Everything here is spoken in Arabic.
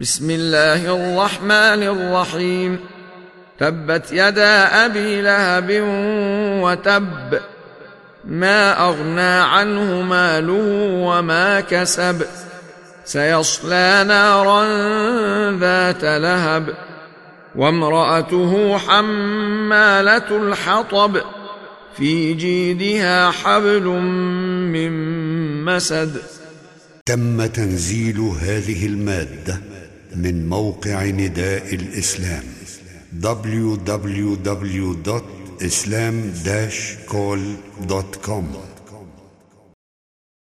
بسم الله الرحمن الرحيم. تبت يدا أبي لهب وتب، ما أغنى عنه ماله وما كسب، سيصلى نارا ذات لهب، وامرأته حمالة الحطب، في جيدها حبل من مسد. تم تنزيل هذه المادة من موقع نداء الإسلام www.islam-call.com